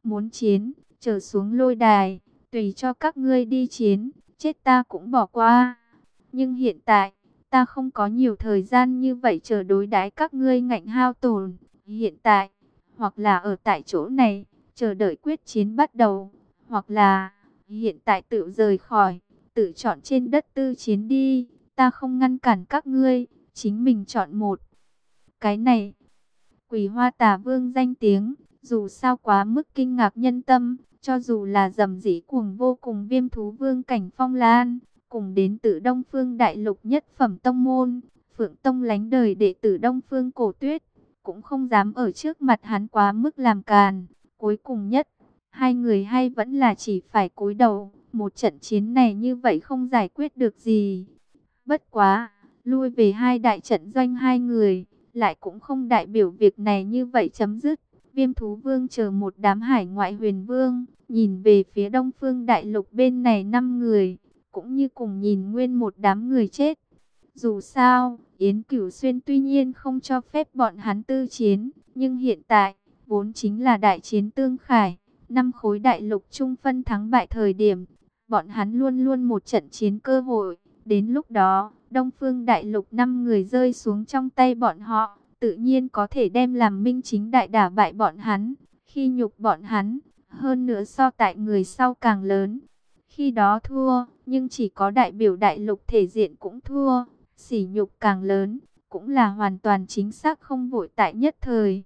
Muốn chiến, trở xuống lôi đài, tùy cho các ngươi đi chiến, chết ta cũng bỏ qua. Nhưng hiện tại, ta không có nhiều thời gian như vậy chờ đối đãi các ngươi ngạnh hao tổn. Hiện tại, hoặc là ở tại chỗ này, chờ đợi quyết chiến bắt đầu, hoặc là hiện tại tự rời khỏi, tự chọn trên đất tư chiến đi. Ta không ngăn cản các ngươi, chính mình chọn một. Cái này, Quỳ Hoa Tà Vương danh tiếng, dù sao quá mức kinh ngạc nhân tâm, cho dù là dầm dĩ cuồng vô cùng Viêm Thú Vương cảnh Phong Lan, cùng đến từ Đông Phương Đại Lục nhất phẩm tông môn, Phượng Tông lánh đời đệ tử Đông Phương Cổ Tuyết, cũng không dám ở trước mặt hắn quá mức làm càn. Cuối cùng nhất, hai người hay vẫn là chỉ phải cúi đầu, một trận chiến này như vậy không giải quyết được gì. Bất quá, lui về hai đại trận doanh hai người, lại cũng không đại biểu việc này như vậy chấm dứt. Viêm Thú Vương chờ một đám hải ngoại huyền vương, nhìn về phía Đông Phương Đại Lục bên này 5 người, cũng như cùng nhìn nguyên một đám người chết. Dù sao, Yến Cửu Xuyên tuy nhiên không cho phép bọn hắn tư chiến, nhưng hiện tại, vốn chính là đại chiến tương khải, 5 khối đại lục chung phân thắng bại thời điểm, bọn hắn luôn luôn một trận chiến cơ hội. Đến lúc đó, Đông Phương Đại Lục 5 người rơi xuống trong tay bọn họ, tự nhiên có thể đem làm minh chính đại đả bại bọn hắn, khi nhục bọn hắn, hơn nữa so tại người sau càng lớn. Khi đó thua, nhưng chỉ có đại biểu đại lục thể diện cũng thua, sỉ nhục càng lớn, cũng là hoàn toàn chính xác không vội tại nhất thời.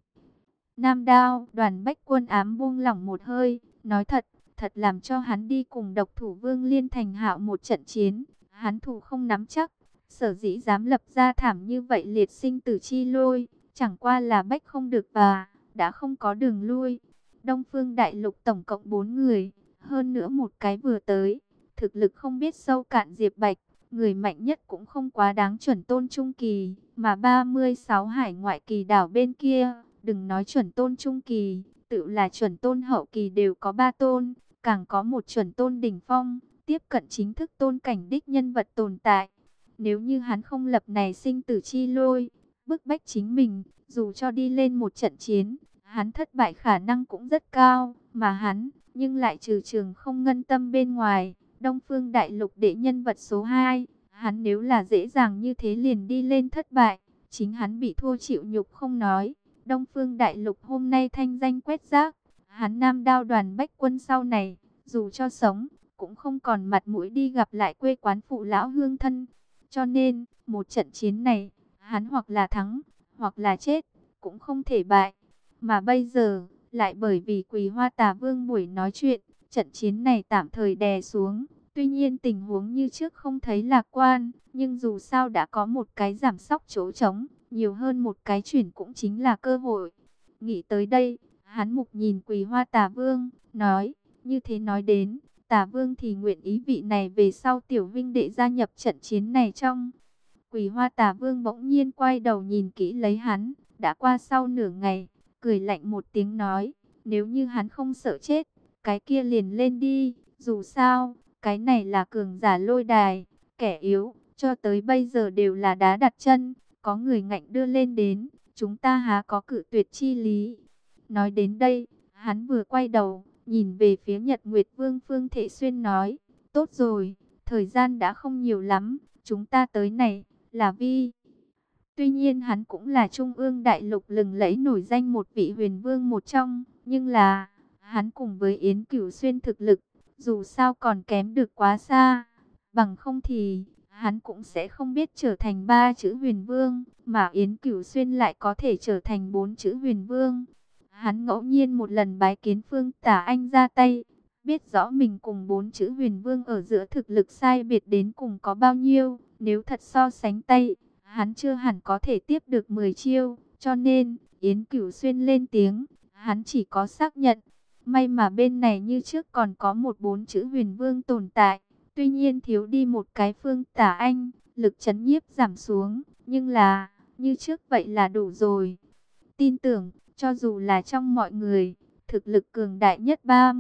Nam Đao, Đoàn Bách Quân ám buông lỏng một hơi, nói thật, thật làm cho hắn đi cùng độc thủ Vương Liên Thành Hạo một trận chiến, hắn thủ không nắm chắc, sở dĩ dám lập ra thảm như vậy liệt sinh tử chi lôi, chẳng qua là bách không được và đã không có đường lui. Đông Phương Đại Lục tổng cộng 4 người, hơn nữa một cái vừa tới, thực lực không biết sâu cạn Diệp Bạch, người mạnh nhất cũng không quá đáng chuẩn tôn trung kỳ, mà 36 hải ngoại kỳ đảo bên kia, đừng nói chuẩn tôn trung kỳ, tự là chuẩn tôn hậu kỳ đều có 3 tôn, càng có một chuẩn tôn đỉnh phong, tiếp cận chính thức tôn cảnh đích nhân vật tồn tại. Nếu như hắn không lập này sinh tử chi lôi, bức bách chính mình, dù cho đi lên một trận chiến, hắn thất bại khả năng cũng rất cao, mà hắn, nhưng lại trừ trường không ngân tâm bên ngoài, Đông Phương Đại Lục đệ nhân vật số 2, hắn nếu là dễ dàng như thế liền đi lên thất bại, chính hắn bị thua chịu nhục không nói, Đông Phương Đại Lục hôm nay thanh danh quét rác, hắn Nam Đao Đoàn Bách Quân sau này, dù cho sống, cũng không còn mặt mũi đi gặp lại quê quán phụ lão hương thân. Cho nên, một trận chiến này, hắn hoặc là thắng, hoặc là chết, cũng không thể bại. Mà bây giờ, lại bởi vì Quỳ Hoa Tà Vương buổi nói chuyện, trận chiến này tạm thời đè xuống. Tuy nhiên tình huống như trước không thấy lạc quan, nhưng dù sao đã có một cái giảm sóc chỗ trống, nhiều hơn một cái chuyển cũng chính là cơ hội. Nghĩ tới đây, hắn mục nhìn Quỳ Hoa Tà Vương, nói, như thế nói đến, Tà Vương thì nguyện ý vị này về sau tiểu vinh đệ gia nhập trận chiến này trong. Quỳ Hoa Tà Vương bỗng nhiên quay đầu nhìn kỹ lấy hắn, đã qua sau nửa ngày, cười lạnh một tiếng nói, nếu như hắn không sợ chết, cái kia liền lên đi, dù sao, cái này là cường giả lôi đài, kẻ yếu, cho tới bây giờ đều là đá đặt chân, có người ngạnh đưa lên đến, chúng ta há có cự tuyệt chi lý. Nói đến đây, hắn vừa quay đầu, nhìn về phía Nhật Nguyệt Vương Phương Thệ Xuyên nói, tốt rồi, thời gian đã không nhiều lắm, chúng ta tới này, là vì... Tuy nhiên hắn cũng là Trung ương Đại Lục lừng lẫy nổi danh một vị huyền vương một trong, nhưng là, hắn cùng với Yến Cửu Xuyên thực lực, dù sao còn kém được quá xa, bằng không thì, hắn cũng sẽ không biết trở thành 3 chữ huyền vương, mà Yến Cửu Xuyên lại có thể trở thành 4 chữ huyền vương. Hắn ngẫu nhiên một lần bái kiến Phương Tả Anh ra tay, biết rõ mình cùng 4 chữ huyền vương ở giữa thực lực sai biệt đến cùng có bao nhiêu, nếu thật so sánh tay, hắn chưa hẳn có thể tiếp được 10 chiêu, cho nên, Yến Cửu Xuyên lên tiếng, hắn chỉ có xác nhận. May mà bên này như trước còn có một 4 chữ huyền vương tồn tại, tuy nhiên thiếu đi một cái Phương Tả Anh, lực chấn nhiếp giảm xuống, nhưng là, như trước vậy là đủ rồi. Tin tưởng, cho dù là trong mọi người, thực lực cường đại nhất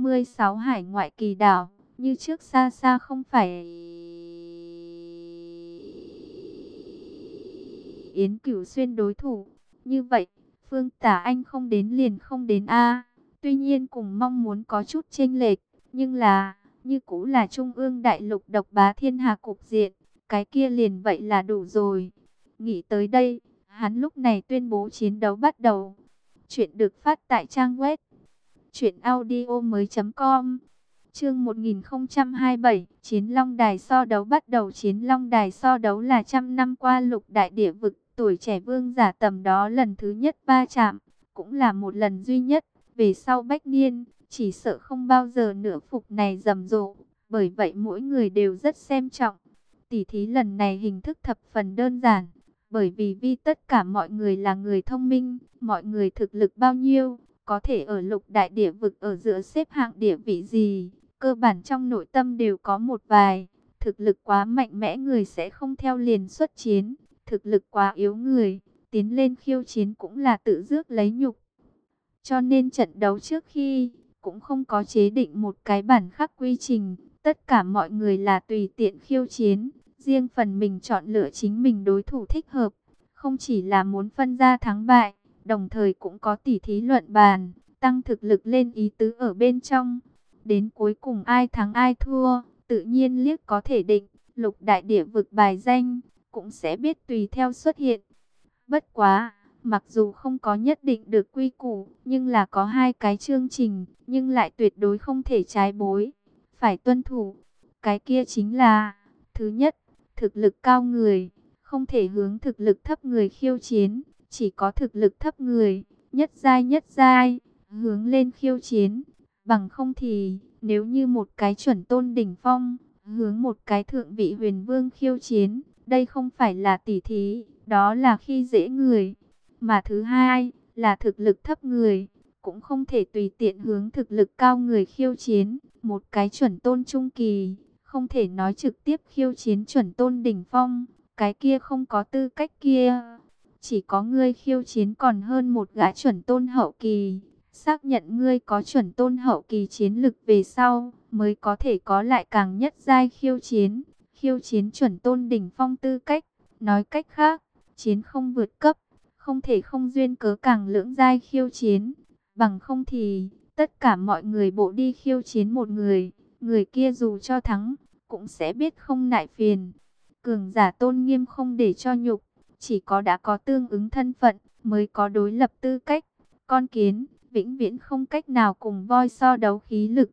36 hải ngoại kỳ đảo, như trước xa xa không phải Yến Cửu Xuyên đối thủ. Như vậy, Phương Tả Anh không đến liền không đến a. Tuy nhiên cùng mong muốn có chút chênh lệch, nhưng là, như cũ là Trung ương đại lục độc bá thiên hạ cục diện, cái kia liền vậy là đủ rồi. Nghĩ tới đây, hắn lúc này tuyên bố chiến đấu bắt đầu. Chuyện được phát tại trang web truyệnaudiomoi.com. Chương 1027, Chiến Long Đài so đấu bắt đầu. Chiến Long Đài so đấu là trăm năm qua lục đại địa vực, tuổi trẻ vương giả tầm đó lần thứ nhất va chạm, cũng là một lần duy nhất. Về sau bách niên, chỉ sợ không bao giờ nữa phục này rầm rộ, bởi vậy mỗi người đều rất xem trọng. Tỷ thí lần này hình thức thập phần đơn giản, bởi vì tất cả mọi người là người thông minh, mọi người thực lực bao nhiêu, có thể ở lục đại địa vực ở giữa xếp hạng địa vị gì, cơ bản trong nội tâm đều có một vài. Thực lực quá mạnh mẽ người sẽ không theo liền xuất chiến, thực lực quá yếu người, tiến lên khiêu chiến cũng là tự rước lấy nhục. Cho nên trận đấu trước khi, cũng không có chế định một cái bản khắc quy trình, tất cả mọi người là tùy tiện khiêu chiến, riêng phần mình chọn lựa chính mình đối thủ thích hợp, không chỉ là muốn phân ra thắng bại, đồng thời cũng có tỉ thí luận bàn, tăng thực lực lên ý tứ ở bên trong. Đến cuối cùng ai thắng ai thua, tự nhiên liếc có thể định, lục đại địa vực bài danh, cũng sẽ biết tùy theo xuất hiện. Bất quá, mặc dù không có nhất định được quy củ, nhưng là có hai cái chương trình, nhưng lại tuyệt đối không thể trái bối, phải tuân thủ. Cái kia chính là, thứ nhất, thực lực cao người, không thể hướng thực lực thấp người khiêu chiến, chỉ có thực lực thấp người, nhất giai, hướng lên khiêu chiến. Bằng không thì, nếu như một cái chuẩn tôn đỉnh phong, hướng một cái thượng vị huyền vương khiêu chiến, đây không phải là tỉ thí, đó là khi dễ người. Mà thứ hai, là thực lực thấp người, cũng không thể tùy tiện hướng thực lực cao người khiêu chiến. Một cái chuẩn tôn trung kỳ, không thể nói trực tiếp khiêu chiến chuẩn tôn đỉnh phong, cái kia không có tư cách kia. Chỉ có ngươi khiêu chiến còn hơn một gã chuẩn tôn hậu kỳ, xác nhận ngươi có chuẩn tôn hậu kỳ chiến lực về sau, mới có thể có lại càng nhất giai khiêu chiến chuẩn tôn đỉnh phong tư cách. Nói cách khác, chiến không vượt cấp, không thể không duyên cớ càng lưỡng giai khiêu chiến. Bằng không thì, tất cả mọi người bộ đi khiêu chiến một người, người kia dù cho thắng, cũng sẽ biết không nại phiền. Cường giả tôn nghiêm không để cho nhục, chỉ có đã có tương ứng thân phận, mới có đối lập tư cách. Con kiến, vĩnh viễn không cách nào cùng voi so đấu khí lực.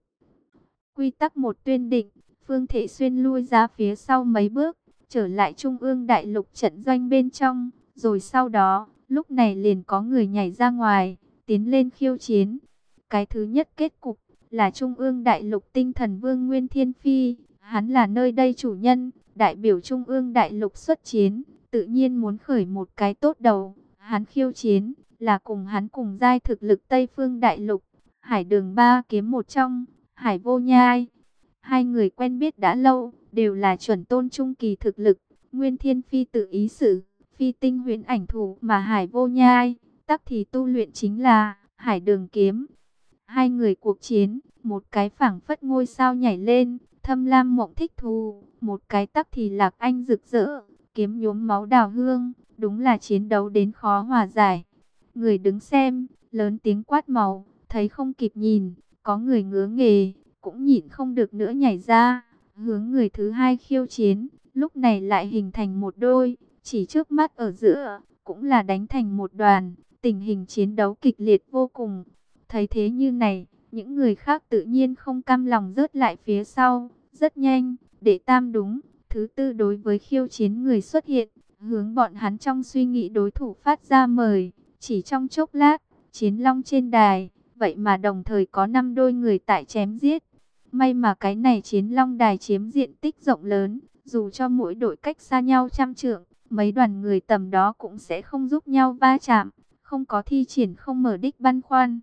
Quy tắc một tuyên định, Phương Thể Xuyên lui ra phía sau mấy bước, trở lại trung ương đại lục trận doanh bên trong. Rồi sau đó, lúc này liền có người nhảy ra ngoài, tiến lên khiêu chiến. Cái thứ nhất kết cục là trung ương đại lục tinh thần vương Nguyên Thiên Phi. Hắn là nơi đây chủ nhân, đại biểu trung ương đại lục xuất chiến, tự nhiên muốn khởi một cái tốt đầu. Hắn khiêu chiến là cùng hắn cùng giai thực lực Tây Phương đại lục, Hải Đường ba kiếm một trong, Hải Vô Nhai. Hai người quen biết đã lâu, đều là chuẩn tôn trung kỳ thực lực. Nguyên Thiên Phi tự ý sử phi tinh huyễn ảnh thủ, mà Hải Vô Nhai tắc thì tu luyện chính là Hải Đường kiếm. Hai người cuộc chiến, một cái phảng phất ngôi sao nhảy lên, thâm lam mộng thích thù, một cái tắc thì lạc anh rực rỡ, kiếm nhuốm máu đào hương. Đúng là chiến đấu đến khó hòa giải. Người đứng xem, lớn tiếng quát màu, thấy không kịp nhìn, có người ngứa nghề, cũng nhịn không được nữa nhảy ra, hướng người thứ hai khiêu chiến. Lúc này lại hình thành một đôi, chỉ trước mắt ở giữa, cũng là đánh thành một đoàn, tình hình chiến đấu kịch liệt vô cùng. Thấy thế như này, những người khác tự nhiên không cam lòng rớt lại phía sau. Rất nhanh, đệ tam đúng, thứ tư đối với khiêu chiến người xuất hiện, hướng bọn hắn trong suy nghĩ đối thủ phát ra mời. Chỉ trong chốc lát, chiến long trên đài, vậy mà đồng thời có 5 đôi người tại chém giết. May mà cái này chiến long đài chiếm diện tích rộng lớn, dù cho mỗi đội cách xa nhau trăm trượng, mấy đoàn người tầm đó cũng sẽ không giúp nhau va chạm, không có thi triển không mở đích băn khoăn.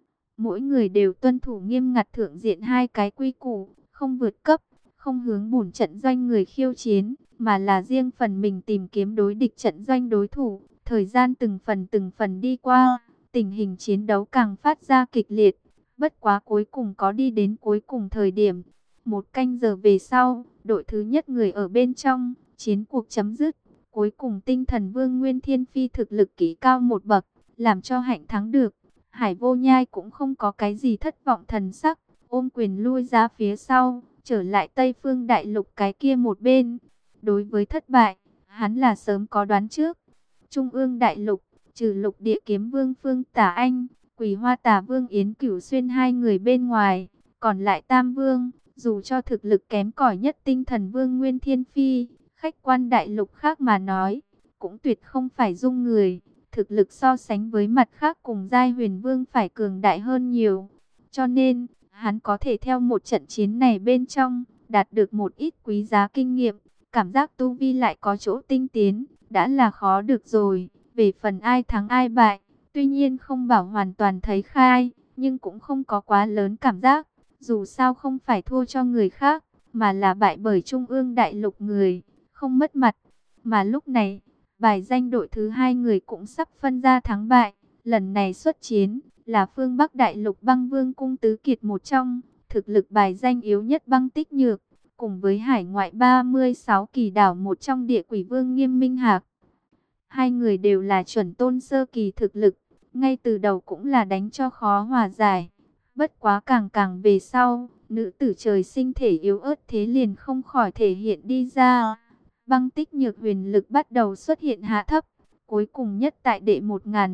Mỗi người đều tuân thủ nghiêm ngặt thượng diện hai cái quy củ, không vượt cấp, không hướng bùn trận doanh người khiêu chiến, mà là riêng phần mình tìm kiếm đối địch trận doanh đối thủ. Thời gian từng phần đi qua, tình hình chiến đấu càng phát ra kịch liệt. Bất quá cuối cùng có đi đến cuối cùng thời điểm. 1 canh giờ về sau, đội thứ nhất người ở bên trong, chiến cuộc chấm dứt. Cuối cùng tinh thần vương Nguyên Thiên Phi thực lực kỹ cao một bậc, làm cho hạnh thắng được. Hải Vô Nhai cũng không có cái gì thất vọng thần sắc, ôm quyền lui ra phía sau, trở lại Tây Phương Đại Lục cái kia một bên. Đối với thất bại, hắn là sớm có đoán trước. Trung ương Đại Lục, trừ Lục Địa Kiếm Vương Phương Tả Anh, Quỷ Hoa Tả Vương Yến Cửu Xuyên hai người bên ngoài, còn lại Tam Vương, dù cho thực lực kém cỏi nhất Tinh Thần Vương Nguyên Thiên Phi, khách quan Đại Lục khác mà nói, cũng tuyệt không phải dung người. Thực lực so sánh với mặt khác cùng giai Huyền Vương phải cường đại hơn nhiều. Cho nên, hắn có thể theo một trận chiến này bên trong, đạt được một ít quý giá kinh nghiệm, cảm giác tu vi lại có chỗ tinh tiến, đã là khó được rồi. Về phần ai thắng ai bại, tuy nhiên không bảo hoàn toàn thấy khai, nhưng cũng không có quá lớn cảm giác. Dù sao không phải thua cho người khác, mà là bại bởi Trung ương Đại Lục người, không mất mặt. Mà lúc này, bài danh đội thứ hai người cũng sắp phân ra thắng bại. Lần này xuất chiến là phương Bắc Đại Lục Băng Vương Cung Tứ Kiệt một trong, thực lực bài danh yếu nhất Băng Tích Nhược, cùng với hải ngoại 36 kỳ đảo một trong Địa Quỷ Vương Nghiêm Minh Hạc. Hai người đều là chuẩn tôn sơ kỳ thực lực, ngay từ đầu cũng là đánh cho khó hòa giải. Bất quá càng càng về sau, nữ tử trời sinh thể yếu ớt thế liền không khỏi thể hiện đi ra. Băng Tích Nhược huyền lực bắt đầu xuất hiện hạ thấp, cuối cùng nhất tại đệ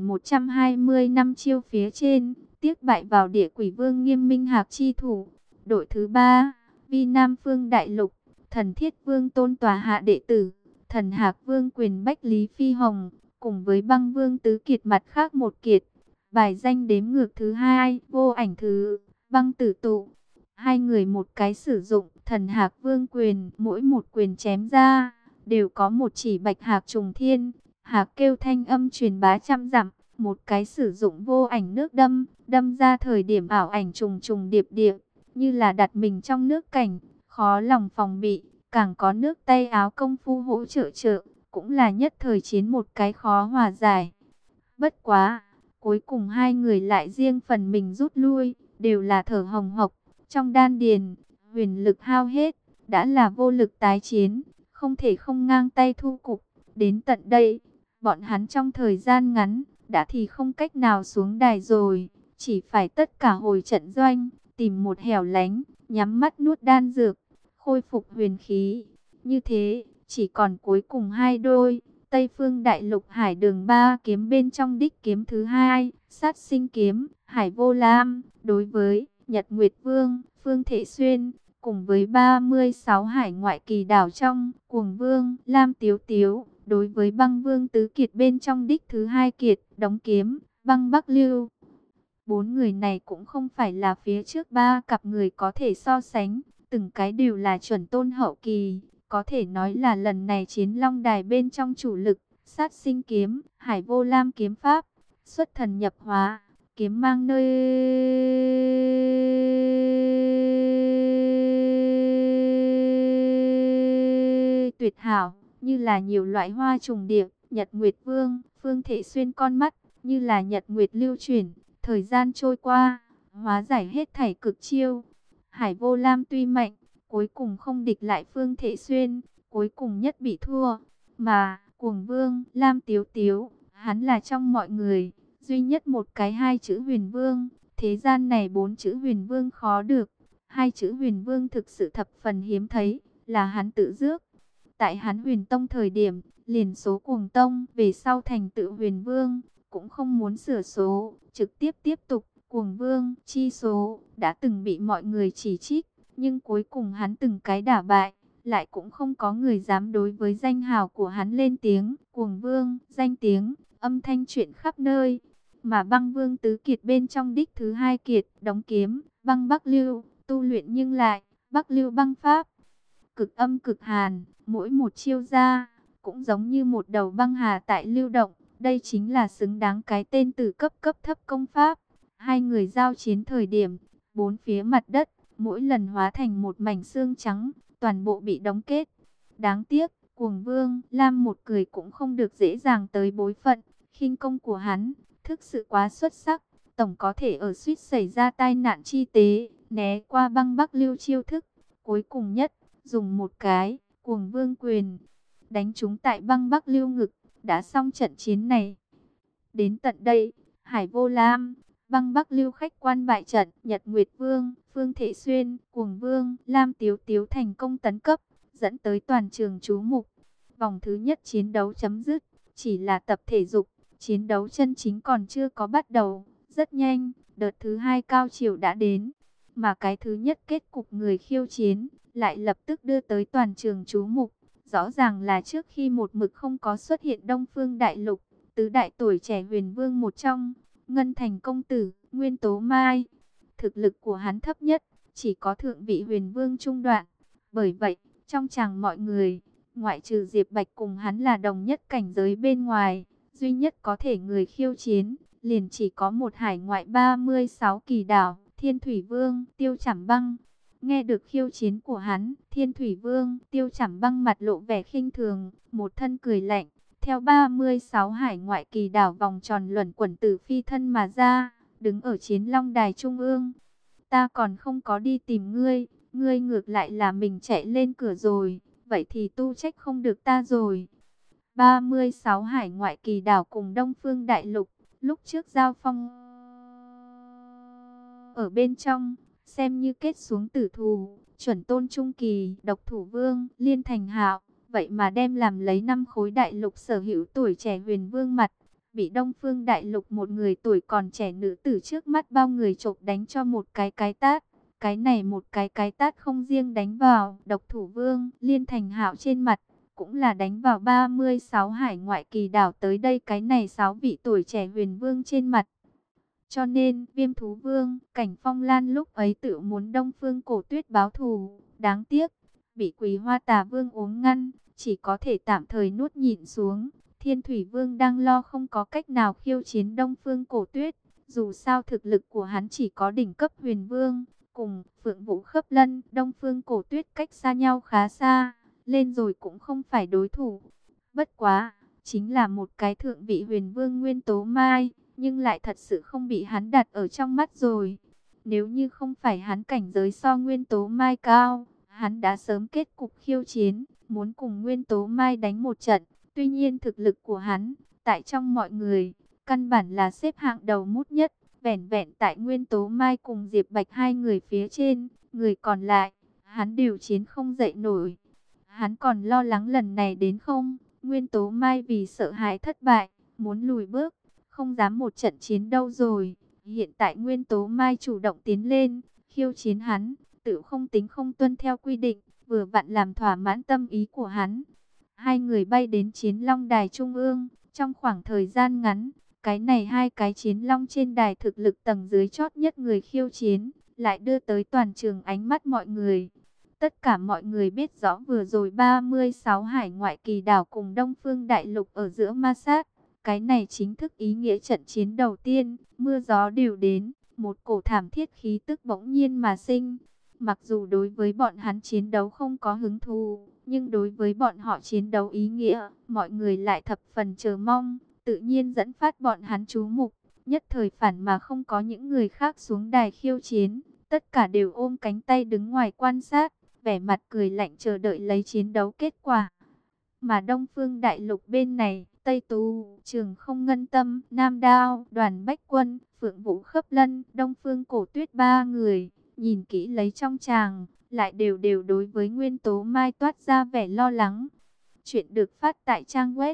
1120 năm chiêu phía trên, tiếc bại vào Địa Quỷ Vương Nghiêm Minh Hạc chi thủ. Đội thứ ba, Vi Nam Phương Đại Lục, Thần Thiết Vương Tôn Tòa hạ đệ tử, Thần Hạc Vương Quyền Bách Lý Phi Hồng, cùng với Băng Vương Tứ Kiệt mặt khác một kiệt. Bài danh đếm ngược thứ hai, Vô Ảnh Thứ, Băng Tử Tụ. Hai người một cái sử dụng Thần Hạc Vương Quyền, mỗi một quyền chém ra đều có một chỉ bạch hạc trùng thiên, hạc kêu thanh âm truyền bá trăm dặm. Một cái sử dụng Vô Ảnh nước đâm, đâm ra thời điểm ảo ảnh trùng trùng điệp điệp, như là đặt mình trong nước cảnh, khó lòng phòng bị. Càng có nước tay áo công phu hỗ trợ, cũng là nhất thời chiến một cái khó hòa giải. Bất quá, cuối cùng hai người lại riêng phần mình rút lui, đều là thở hồng hộc, trong đan điền, huyền lực hao hết, đã là vô lực tái chiến, không thể không ngang tay thu cục. Đến tận đây, bọn hắn trong thời gian ngắn, đã thì không cách nào xuống đài rồi, chỉ phải tất cả hồi trận doanh, tìm một hẻo lánh, nhắm mắt nuốt đan dược, khôi phục huyền khí. Như thế, chỉ còn cuối cùng hai đôi. Tây Phương Đại Lục Hải Đường ba kiếm bên trong đích kiếm thứ hai, Sát Sinh Kiếm, Hải Vô Lam, đối với Nhật Nguyệt Vương, Phương Thể Xuyên, cùng với 36 hải ngoại kỳ đảo trong, Cuồng Vương, Lam Tiếu Tiếu, đối với Băng Vương Tứ Kiệt bên trong đích thứ hai kiệt, Đóng Kiếm, Băng Bắc Lưu. Bốn người này cũng không phải là phía trước ba cặp người có thể so sánh, từng cái đều là chuẩn tôn hậu kỳ. Có thể nói là lần này chiến long đài bên trong chủ lực, Sát Sinh Kiếm, Hải Vô Lam kiếm pháp, xuất thần nhập hóa, kiếm mang nơi tuyệt hảo, như là nhiều loại hoa trùng điệp. Nhật Nguyệt Vương, Phương Thể Xuyên con mắt, như là Nhật Nguyệt lưu chuyển, thời gian trôi qua, hóa giải hết thảy cực chiêu. Hải Vô Lam tuy mạnh, cuối cùng không địch lại Phương Thể Xuyên, cuối cùng nhất bị thua. Mà Cuồng Vương, Lam Tiếu Tiếu, hắn là trong mọi người, duy nhất một cái hai chữ Huyền Vương. Thế gian này bốn chữ Huyền Vương khó được, hai chữ Huyền Vương thực sự thập phần hiếm thấy, là hắn tự rước. Tại hắn Huyền Tông thời điểm, liền số Cuồng Tông, về sau thành tựu Huyền Vương, cũng không muốn sửa số, trực tiếp tiếp tục. Cuồng Vương chi số đã từng bị mọi người chỉ trích, nhưng cuối cùng hắn từng cái đả bại, lại cũng không có người dám đối với danh hào của hắn lên tiếng. Cuồng Vương, danh tiếng, âm thanh chuyển khắp nơi. Mà Băng Vương Tứ Kiệt bên trong đích thứ hai kiệt, Đóng Kiếm, Băng Bắc Lưu, tu luyện nhưng lại Bắc Lưu băng pháp, cực âm cực hàn, mỗi một chiêu ra cũng giống như một đầu băng hà tại lưu động. Đây chính là xứng đáng cái tên từ cấp thấp công pháp. Hai người giao chiến thời điểm, bốn phía mặt đất, mỗi lần hóa thành một mảnh xương trắng, toàn bộ bị đóng kết. Đáng tiếc, Cuồng Vương, Lam một cười cũng không được dễ dàng tới bối phận. Khinh công của hắn, thực sự quá xuất sắc, tổng có thể ở suýt xảy ra tai nạn chi tế, né qua Băng Bắc Lưu chiêu thức. Cuối cùng nhất, dùng một cái, Cuồng Vương quyền, đánh trúng tại Băng Bắc Lưu ngực, đã xong trận chiến này. Đến tận đây, Hải Vô Lam, Băng Bắc Lưu khách quan bại trận, Nhật Nguyệt Vương, Phương Thể Xuyên, Cuồng Vương, Lam Tiếu Tiếu thành công tấn cấp, dẫn tới toàn trường chú mục. Vòng thứ nhất chiến đấu chấm dứt, chỉ là tập thể dục, chiến đấu chân chính còn chưa có bắt đầu. Rất nhanh, đợt thứ hai cao chiều đã đến, mà cái thứ nhất kết cục người khiêu chiến lại lập tức đưa tới toàn trường chú mục. Rõ ràng là trước khi một mực không có xuất hiện Đông Phương Đại Lục, tứ đại tuổi trẻ huyền vương một trong, Ngân Thành công tử, Nguyên Tố Mai. Thực lực của hắn thấp nhất, chỉ có thượng vị huyền vương trung đoạn. Bởi vậy, trong chàng mọi người, ngoại trừ Diệp Bạch cùng hắn là đồng nhất cảnh giới bên ngoài, duy nhất có thể người khiêu chiến, liền chỉ có một hải ngoại 36 kỳ đảo, Thiên Thủy Vương, Tiêu Chảm Băng. Nghe được khiêu chiến của hắn, Thiên Thủy Vương, Tiêu Chảm Băng mặt lộ vẻ khinh thường, một thân cười lạnh, theo 36 hải ngoại kỳ đảo vòng tròn luẩn quẩn từ phi thân mà ra, đứng ở Chiến Long Đài trung ương. Ta còn không có đi tìm ngươi, ngươi ngược lại là mình chạy lên cửa rồi, vậy thì tu trách không được ta rồi. 36 hải ngoại kỳ đảo cùng Đông Phương Đại Lục, lúc trước giao phong ở bên trong, xem như kết xuống tử thù. Chuẩn tôn trung kỳ, Độc Thủ Vương, Liên Thành Hạo, vậy mà đem làm lấy 5 khối đại lục sở hữu tuổi trẻ huyền vương mặt, bị Đông Phương Đại Lục một người tuổi còn trẻ nữ tử trước mắt bao người chộp đánh cho một cái tát. Cái này một cái tát không riêng đánh vào Độc Thủ Vương, Liên Thành Hạo trên mặt, cũng là đánh vào 36 hải ngoại kỳ đảo tới đây cái này 6 vị tuổi trẻ huyền vương trên mặt. Cho nên, Viêm Thú Vương, Cảnh Phong Lan lúc ấy tự muốn Đông Phương Cổ Tuyết báo thù, đáng tiếc, bị Quỳ Hoa Tà Vương uống ngăn, chỉ có thể tạm thời nuốt nhịn xuống. Thiên Thủy Vương đang lo không có cách nào khiêu chiến Đông Phương Cổ Tuyết, dù sao thực lực của hắn chỉ có đỉnh cấp huyền vương, cùng Phượng Vũ Khấp Lân, Đông Phương Cổ Tuyết cách xa nhau khá xa, lên rồi cũng không phải đối thủ. Bất quá, chính là một cái thượng vị huyền vương Nguyên Tố Mai, nhưng lại thật sự không bị hắn đặt ở trong mắt rồi. Nếu như không phải hắn cảnh giới so Nguyên Tố Mai cao, hắn đã sớm kết cục khiêu chiến, muốn cùng Nguyên Tố Mai đánh một trận. Tuy nhiên thực lực của hắn, tại trong mọi người, căn bản là xếp hạng đầu mút nhất, vẻn vẹn tại Nguyên Tố Mai cùng Diệp Bạch hai người phía trên, người còn lại, hắn đều chiến không dậy nổi. Hắn còn lo lắng lần này đến không, Nguyên Tố Mai vì sợ hãi thất bại, muốn lùi bước, không dám một trận chiến đâu rồi. Hiện tại Nguyên Tố Mai chủ động tiến lên, khiêu chiến hắn, tự không tính không tuân theo quy định, vừa vặn làm thỏa mãn tâm ý của hắn. Hai người bay đến Chiến Long Đài trung ương, trong khoảng thời gian ngắn, cái này hai cái chiến long trên đài thực lực tầng dưới chót nhất người khiêu chiến, lại đưa tới toàn trường ánh mắt mọi người. Tất cả mọi người biết rõ vừa rồi 36 hải ngoại kỳ đảo cùng Đông Phương Đại Lục ở giữa ma sát. Cái này chính thức ý nghĩa trận chiến đầu tiên, mưa gió đều đến, một cổ thảm thiết khí tức bỗng nhiên mà sinh. Mặc dù đối với bọn hắn chiến đấu không có hứng thú, nhưng đối với bọn họ chiến đấu ý nghĩa, mọi người lại thập phần chờ mong, tự nhiên dẫn phát bọn hắn chú mục. Nhất thời phản mà không có những người khác xuống đài khiêu chiến, tất cả đều ôm cánh tay đứng ngoài quan sát, vẻ mặt cười lạnh chờ đợi lấy chiến đấu kết quả. Mà Đông Phương Đại Lục bên này, Tây Tú, Trường Không Ngân Tâm, Nam Đao, Đoàn Bách Quân, Phượng Vũ Khấp Lân, Đông Phương Cổ Tuyết ba người, nhìn kỹ lấy trong tràng, lại đều đối với Nguyên Tố Mai toát ra vẻ lo lắng. Chuyện được phát tại trang web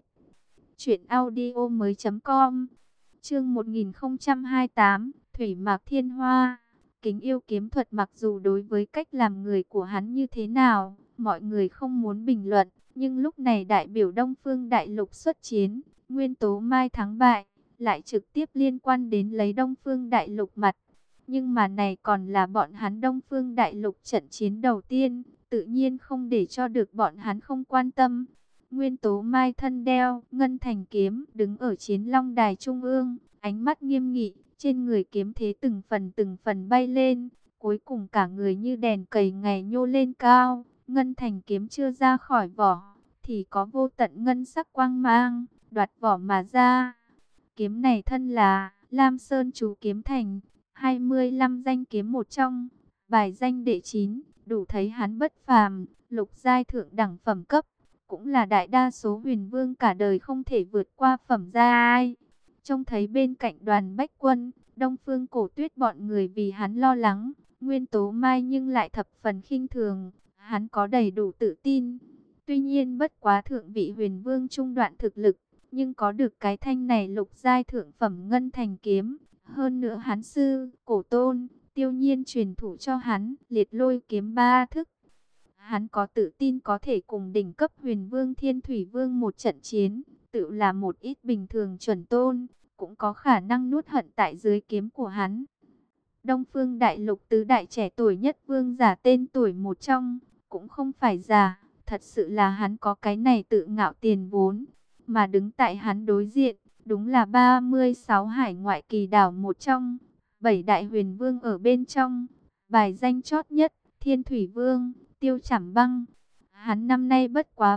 truyệnaudiomoi.com. Chương 1028, Thủy Mạc Thiên Hoa. Kính Yêu kiếm thuật mặc dù đối với cách làm người của hắn như thế nào, mọi người không muốn bình luận, nhưng lúc này đại biểu Đông Phương Đại Lục xuất chiến, Nguyên Tố Mai thắng bại, lại trực tiếp liên quan đến lấy Đông Phương Đại Lục mặt. Nhưng mà này còn là bọn hắn Đông Phương Đại Lục trận chiến đầu tiên, tự nhiên không để cho được bọn hắn không quan tâm. Nguyên Tố Mai thân đeo ngân thành kiếm, đứng ở Chiến Long Đài trung ương, ánh mắt nghiêm nghị, trên người kiếm thế từng phần bay lên, cuối cùng cả người như đèn cầy ngày nhô lên cao. Ngân thành kiếm chưa ra khỏi vỏ, thì có vô tận ngân sắc quang mang, đoạt vỏ mà ra. Kiếm này thân là Lam Sơn chú kiếm thành, 25 danh kiếm một trong, bài danh đệ 9, đủ thấy hắn bất phàm, lục giai thượng đẳng phẩm cấp, cũng là đại đa số huyền vương cả đời không thể vượt qua phẩm giai. Trông thấy bên cạnh Đoàn Bách Quân, Đông Phương Cổ Tuyết bọn người vì hắn lo lắng, Nguyên Tố Mai nhưng lại thập phần khinh thường, hắn có đầy đủ tự tin. Tuy nhiên bất quá thượng vị huyền vương trung đoạn thực lực, nhưng có được cái thanh này lục giai thượng phẩm ngân thành kiếm. Hơn nữa hắn sư, Cổ Tôn, Tiêu Nhiên truyền thủ cho hắn liệt lôi kiếm ba thức. Hắn có tự tin có thể cùng đỉnh cấp huyền vương Thiên Thủy Vương một trận chiến, tự là một ít bình thường chuẩn tôn, cũng có khả năng nuốt hận tại dưới kiếm của hắn. Đông Phương Đại Lục tứ đại trẻ tuổi nhất vương giả tên tuổi một trong, cũng không phải giả, thật sự là hắn có cái này tự ngạo tiền vốn, mà đứng tại hắn đối diện, đúng là 36 hải ngoại kỳ đảo một trong, 7 đại huyền vương ở bên trong, bài danh chót nhất, Thiên Thủy Vương, Tiêu Trảm Băng. Hắn năm nay bất quá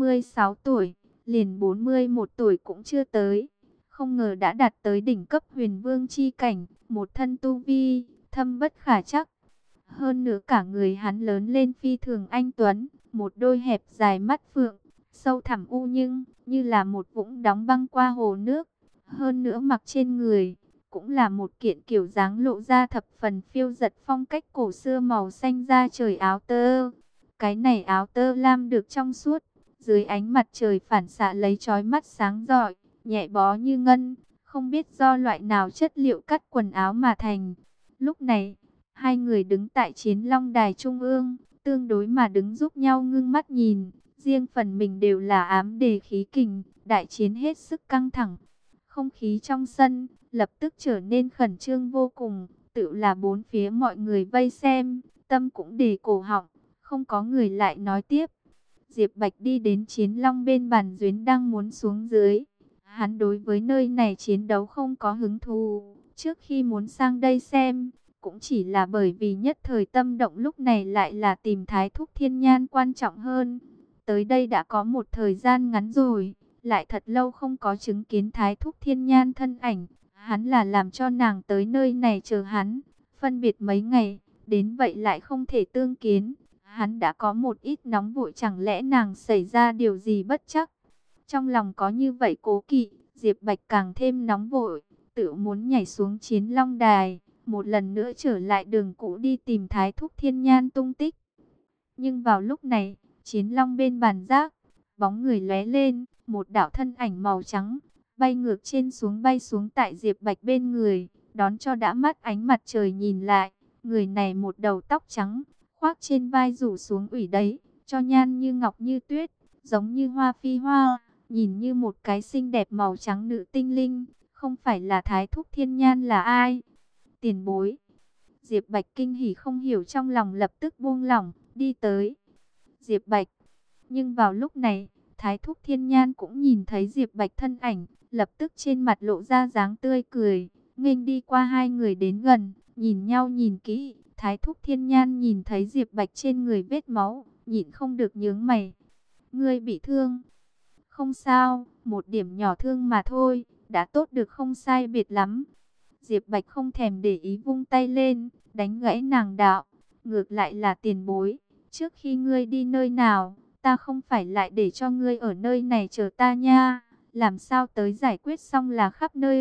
36 tuổi, liền 41 tuổi cũng chưa tới. Không ngờ đã đạt tới đỉnh cấp huyền vương chi cảnh, một thân tu vi, thâm bất khả chắc. Hơn nữa cả người hắn lớn lên phi thường anh tuấn, một đôi hẹp dài mắt phượng, sâu thẳm u nhưng, như là một vũng đóng băng qua hồ nước. Hơn nữa mặc trên người, cũng là một kiện kiểu dáng lộ ra thập phần phiêu dật phong cách cổ xưa màu xanh da trời áo tơ. Cái này áo tơ lam được trong suốt, dưới ánh mặt trời phản xạ lấy chói mắt sáng rọi, nhẹ bó như ngân, không biết do loại nào chất liệu cắt quần áo mà thành. Lúc này, hai người đứng tại Chiến Long Đài trung ương, tương đối mà đứng giúp nhau ngưng mắt nhìn, riêng phần mình đều là ám đề khí kình, đại chiến hết sức căng thẳng. Không khí trong sân lập tức trở nên khẩn trương vô cùng, tự là bốn phía mọi người vây xem, tâm cũng đề cổ họng, không có người lại nói tiếp. Diệp Bạch đi đến Chiến Long bên bàn duyến đang muốn xuống dưới. Hắn đối với nơi này chiến đấu không có hứng thú, trước khi muốn sang đây xem, cũng chỉ là bởi vì nhất thời tâm động lúc này lại là tìm Thái Thúc Thiên Nhan quan trọng hơn. Tới đây đã có một thời gian ngắn rồi, lại thật lâu không có chứng kiến Thái Thúc Thiên Nhan thân ảnh, hắn là làm cho nàng tới nơi này chờ hắn, phân biệt mấy ngày, đến vậy lại không thể tương kiến. Hắn đã có một ít nóng vội, chẳng lẽ nàng xảy ra điều gì bất trắc. Trong lòng có như vậy cố kỵ, Diệp Bạch càng thêm nóng vội, tự muốn nhảy xuống Chiến Long Đài, một lần nữa trở lại đường cũ đi tìm Thái Thúc Thiên Nhan tung tích. Nhưng vào lúc này, Chiến Long bên bàn giác, bóng người lóe lên, một đạo thân ảnh màu trắng, bay ngược trên xuống bay xuống tại Diệp Bạch bên người, đón cho đã mắt ánh mặt trời nhìn lại, người này một đầu tóc trắng, khoác trên vai rủ xuống ủy đấy, cho nhan như ngọc như tuyết, giống như hoa phi hoa, nhìn như một cái xinh đẹp màu trắng nữ tinh linh, không phải là Thái Thúc Thiên Nhan là ai? Tiền bối. Diệp Bạch kinh hỉ không hiểu, trong lòng lập tức buông lỏng, đi tới. Diệp Bạch. Nhưng vào lúc này, Thái Thúc Thiên Nhan cũng nhìn thấy Diệp Bạch thân ảnh, lập tức trên mặt lộ ra dáng tươi cười, nghênh đi qua hai người đến gần, nhìn nhau nhìn kỹ. Thái Thúc Thiên Nhan nhìn thấy Diệp Bạch trên người vết máu, nhịn không được nhướng mày. Ngươi bị thương? Không sao, một điểm nhỏ thương mà thôi, đã tốt được không sai biệt lắm. Diệp Bạch không thèm để ý vung tay lên, đánh gãy nàng đạo. Ngược lại là tiền bối, trước khi ngươi đi nơi nào, ta không phải lại để cho ngươi ở nơi này chờ ta nha. Làm sao tới giải quyết xong là khắp nơi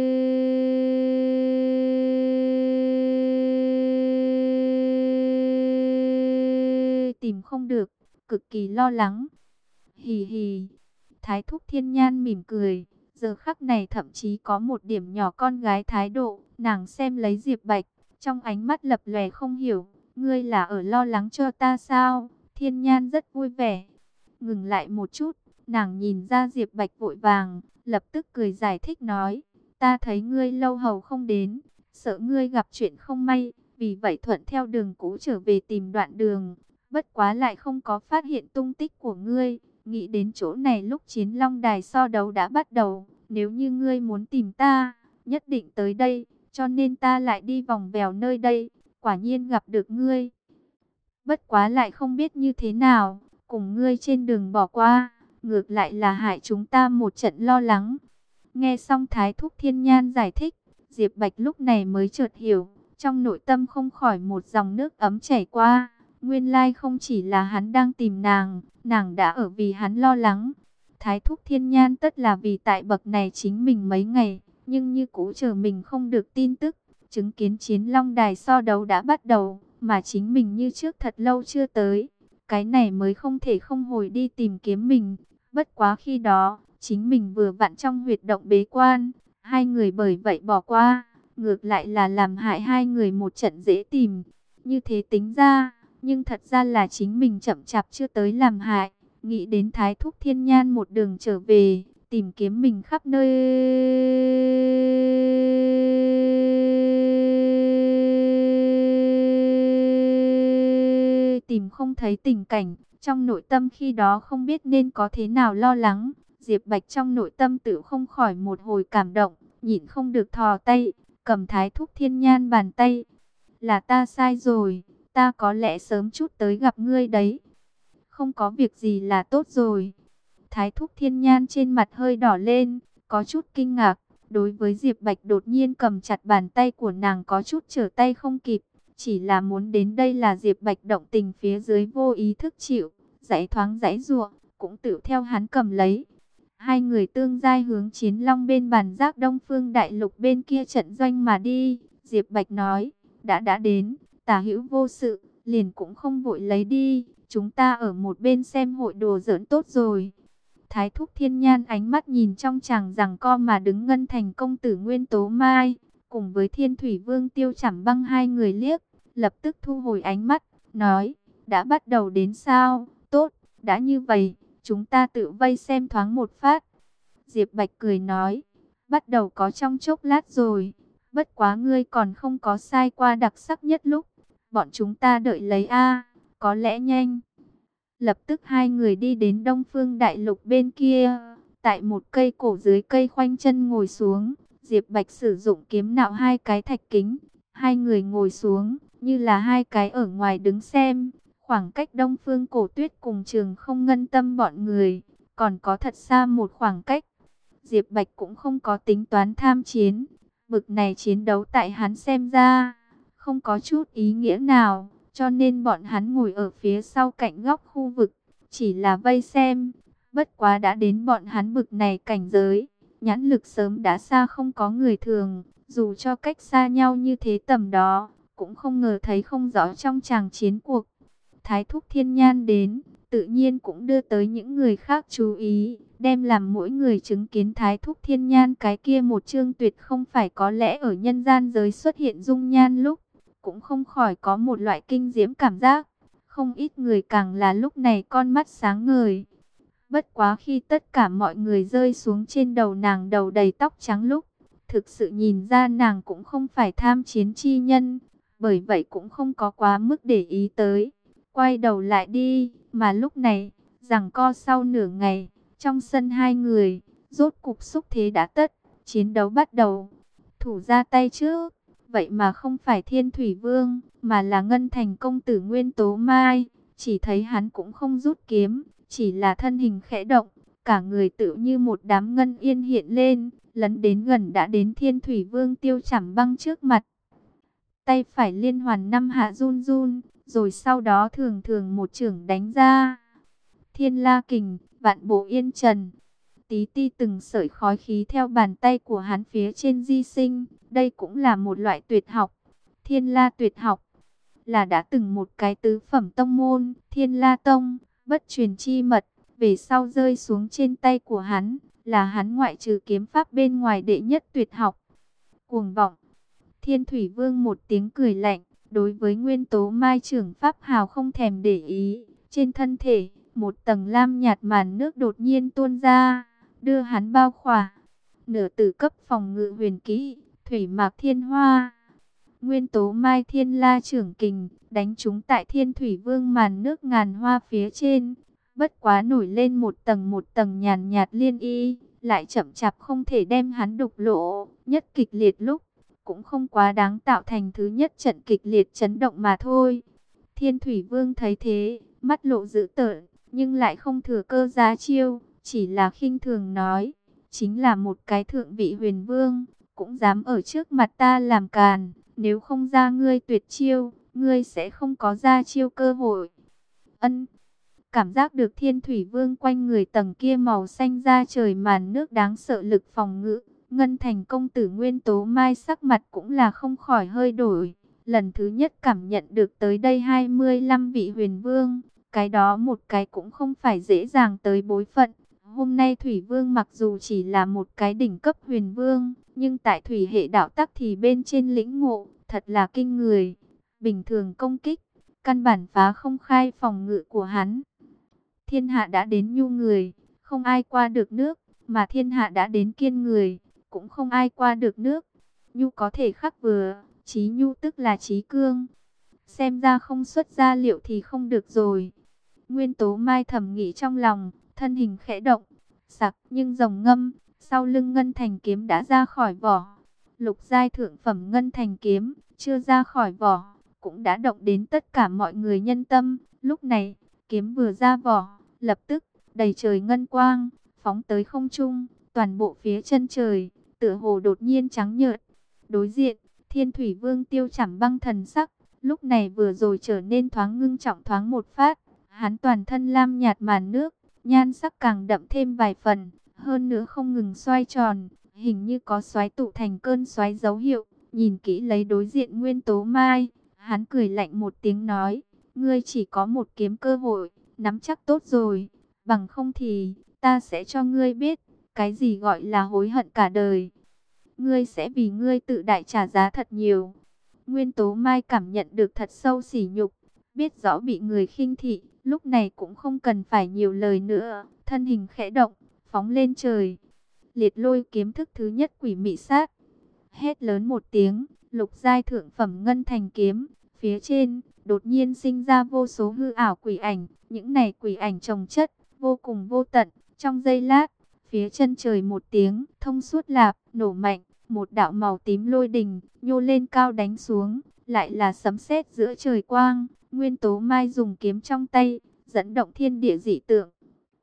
tìm không được, cực kỳ lo lắng. Hì hì. Thái Thúc Thiên Nhan mỉm cười, giờ khắc này thậm chí có một điểm nhỏ con gái thái độ, nàng xem lấy Diệp Bạch, trong ánh mắt lập lòe không hiểu, ngươi là ở lo lắng cho ta sao? Thiên Nhan rất vui vẻ. Ngừng lại một chút, nàng nhìn ra Diệp Bạch vội vàng, lập tức cười giải thích nói, ta thấy ngươi lâu hầu không đến, sợ ngươi gặp chuyện không may, vì vậy thuận theo đường cũ trở về tìm đoạn đường, bất quá lại không có phát hiện tung tích của ngươi. Nghĩ đến chỗ này lúc Chiến Long Đài so đấu đã bắt đầu, nếu như ngươi muốn tìm ta, nhất định tới đây, cho nên ta lại đi vòng vèo nơi đây, quả nhiên gặp được ngươi. Bất quá lại không biết như thế nào, cùng ngươi trên đường bỏ qua, ngược lại là hại chúng ta một trận lo lắng. Nghe xong Thái Thúc Thiên Nhan giải thích, Diệp Bạch lúc này mới chợt hiểu, trong nội tâm không khỏi một dòng nước ấm chảy qua. Nguyên lai không chỉ là hắn đang tìm nàng, nàng đã ở vì hắn lo lắng. Thái Thúc Thiên Nhan tất là vì tại bậc này chính mình mấy ngày, nhưng như cũ chờ mình không được tin tức. Chứng kiến chiến long đài so đấu đã bắt đầu, mà chính mình như trước thật lâu chưa tới. Cái này mới không thể không hồi đi tìm kiếm mình. Bất quá khi đó, chính mình vừa vặn trong huyệt động bế quan, hai người bởi vậy bỏ qua, ngược lại là làm hại hai người một trận dễ tìm. Như thế tính ra, nhưng thật ra là chính mình chậm chạp chưa tới làm hại. Nghĩ đến Thái Thúc Thiên Nhan một đường trở về, tìm kiếm mình khắp nơi, tìm không thấy tình cảnh. Trong nội tâm khi đó không biết nên có thế nào lo lắng. Diệp Bạch trong nội tâm tự không khỏi một hồi cảm động, nhịn không được thò tay, cầm Thái Thúc Thiên Nhan bàn tay. Là ta sai rồi, ta có lẽ sớm chút tới gặp ngươi đấy. Không có việc gì là tốt rồi. Thái Thúc Thiên Nhan trên mặt hơi đỏ lên, có chút kinh ngạc. Đối với Diệp Bạch đột nhiên cầm chặt bàn tay của nàng có chút trở tay không kịp. Chỉ là muốn đến đây là Diệp Bạch động tình phía dưới vô ý thức chịu, giãy thoáng giãy giụa, cũng tự theo hắn cầm lấy. Hai người tương giai hướng Chiến Long bên bàn giác Đông Phương Đại Lục bên kia trận doanh mà đi. Diệp Bạch nói, đã đến, tả hữu vô sự, liền cũng không vội lấy đi, chúng ta ở một bên xem hội đồ giỡn tốt rồi. Thái Thúc Thiên Nhan ánh mắt nhìn trong chàng giằng co mà đứng Ngân Thành công tử Nguyên Tố Mai, cùng với Thiên Thủy Vương Tiêu Chảm Băng hai người liếc, lập tức thu hồi ánh mắt, nói, đã bắt đầu đến sao, tốt, đã như vậy, chúng ta tự vây xem thoáng một phát. Diệp Bạch cười nói, bắt đầu có trong chốc lát rồi, bất quá ngươi còn không có sai qua đặc sắc nhất lúc, bọn chúng ta đợi lấy a, có lẽ nhanh. Lập tức hai người đi đến Đông Phương Đại Lục bên kia, tại một cây cổ dưới cây khoanh chân ngồi xuống. Diệp Bạch sử dụng kiếm nạo hai cái thạch kính, hai người ngồi xuống, như là hai cái ở ngoài đứng xem. Khoảng cách Đông Phương Cổ Tuyết cùng Trường Không Ngân Tâm bọn người, còn có thật xa một khoảng cách. Diệp Bạch cũng không có tính toán tham chiến, bực này chiến đấu tại hắn xem ra, không có chút ý nghĩa nào. Cho nên bọn hắn ngồi ở phía sau cạnh góc khu vực, chỉ là vây xem. Bất quá đã đến bọn hắn bực này cảnh giới, nhãn lực sớm đã xa không có người thường. Dù cho cách xa nhau như thế tầm đó, cũng không ngờ thấy không rõ trong tràng chiến cuộc. Thái Thúc Thiên Nhan đến, tự nhiên cũng đưa tới những người khác chú ý, đem làm mỗi người chứng kiến Thái Thúc Thiên Nhan cái kia một chương tuyệt không phải có lẽ ở nhân gian giới xuất hiện dung nhan lúc, cũng không khỏi có một loại kinh diễm cảm giác. Không ít người càng là lúc này con mắt sáng ngời. Bất quá khi tất cả mọi người rơi xuống trên đầu nàng đầu đầy tóc trắng lúc, thực sự nhìn ra nàng cũng không phải tham chiến chi nhân, bởi vậy cũng không có quá mức để ý tới. Quay đầu lại đi, mà lúc này, giằng co sau nửa ngày, trong sân hai người, rốt cục xúc thế đã tất, chiến đấu bắt đầu. Thủ ra tay trước, vậy mà không phải Thiên Thủy Vương, mà là Ngân Thành công tử Nguyên Tố Mai. Chỉ thấy hắn cũng không rút kiếm, chỉ là thân hình khẽ động, cả người tự như một đám ngân yên hiện lên, lấn đến gần đã đến Thiên Thủy Vương Tiêu Chảm Băng trước mặt. Tay phải liên hoàn năm hạ run run, rồi sau đó thường thường một chưởng đánh ra. Thiên La Kình, Vạn Bộ Yên Trần. Tí ti từng sợi khói khí theo bàn tay của hắn phía trên di sinh. Đây cũng là một loại tuyệt học. Thiên La tuyệt học là đã từng một cái tứ phẩm tông môn, Thiên La Tông, bất truyền chi mật, về sau rơi xuống trên tay của hắn, là hắn ngoại trừ kiếm pháp bên ngoài đệ nhất tuyệt học. Cuồng vọng. Thiên Thủy Vương một tiếng cười lạnh, đối với Nguyên Tố Mai trưởng pháp hào không thèm để ý. Trên thân thể, một tầng lam nhạt màn nước đột nhiên tuôn ra, đưa hắn bao khỏa. Nửa tử cấp phòng ngự huyền kỹ, Thủy Mạc Thiên Hoa. Nguyên Tố Mai Thiên La trưởng kình, đánh trúng tại Thiên Thủy Vương màn nước ngàn hoa phía trên. Bất quá nổi lên một tầng nhàn nhạt liên y, lại chậm chạp không thể đem hắn đục lỗ. Nhất kịch liệt lúc, cũng không quá đáng tạo thành thứ nhất trận kịch liệt chấn động mà thôi. Thiên Thủy Vương thấy thế, mắt lộ dữ tợn, nhưng lại không thừa cơ ra chiêu, chỉ là khinh thường nói, chính là một cái thượng vị huyền vương, cũng dám ở trước mặt ta làm càn, nếu không ra ngươi tuyệt chiêu, ngươi sẽ không có ra chiêu cơ hội. Ân, cảm giác được Thiên Thủy Vương quanh người tầng kia màu xanh da trời màn nước đáng sợ lực phòng ngự, Ngân Thành công tử Nguyên Tố Mai sắc mặt cũng là không khỏi hơi đổi. Lần thứ nhất cảm nhận được tới đây 25 vị huyền vương. Cái đó một cái cũng không phải dễ dàng tới bối phận. Hôm nay Thủy Vương mặc dù chỉ là một cái đỉnh cấp huyền vương, nhưng tại thủy hệ đạo tắc thì bên trên lĩnh ngộ, thật là kinh người. Bình thường công kích, căn bản phá không khai phòng ngự của hắn. Thiên hạ đã đến nhu người, không ai qua được nước, mà thiên hạ đã đến kiên người, cũng không ai qua được nước. Nhu có thể khắc vừa, chí nhu tức là chí cương. Xem ra không xuất ra liệu thì không được rồi. Nguyên Tố Mai thầm nghĩ trong lòng, thân hình khẽ động, sặc nhưng rồng ngâm, sau lưng Ngân Thành kiếm đã ra khỏi vỏ. Lục giai thượng phẩm Ngân Thành kiếm, chưa ra khỏi vỏ, cũng đã động đến tất cả mọi người nhân tâm. Lúc này, kiếm vừa ra vỏ, lập tức, đầy trời ngân quang, phóng tới không trung, toàn bộ phía chân trời, tựa hồ đột nhiên trắng nhợt. Đối diện, Thiên Thủy Vương Tiêu Trảm Băng thần sắc, lúc này vừa rồi trở nên thoáng ngưng trọng thoáng một phát. Hắn toàn thân lam nhạt màn nước, nhan sắc càng đậm thêm vài phần, hơn nữa không ngừng xoay tròn, hình như có xoáy tụ thành cơn xoáy dấu hiệu. Nhìn kỹ lấy đối diện Nguyên Tố Mai, hắn cười lạnh một tiếng nói, ngươi chỉ có một kiếm cơ hội, nắm chắc tốt rồi, bằng không thì ta sẽ cho ngươi biết, cái gì gọi là hối hận cả đời. Ngươi sẽ vì ngươi tự đại trả giá thật nhiều. Nguyên Tố Mai cảm nhận được thật sâu sỉ nhục, biết rõ bị người khinh thị, lúc này cũng không cần phải nhiều lời nữa, thân hình khẽ động, phóng lên trời. Liệt Lôi kiếm thức thứ nhất quỷ mị sát. Hét lớn một tiếng, lục giai thượng phẩm Ngân Thành kiếm, phía trên đột nhiên sinh ra vô số hư ảo quỷ ảnh, những này quỷ ảnh chồng chất, vô cùng vô tận. Trong giây lát, phía chân trời một tiếng thông suốt lạp, nổ mạnh, một đạo màu tím lôi đình nhô lên cao đánh xuống, lại là sấm sét giữa trời quang. Nguyên Tố Mai dùng kiếm trong tay, dẫn động thiên địa dị tượng.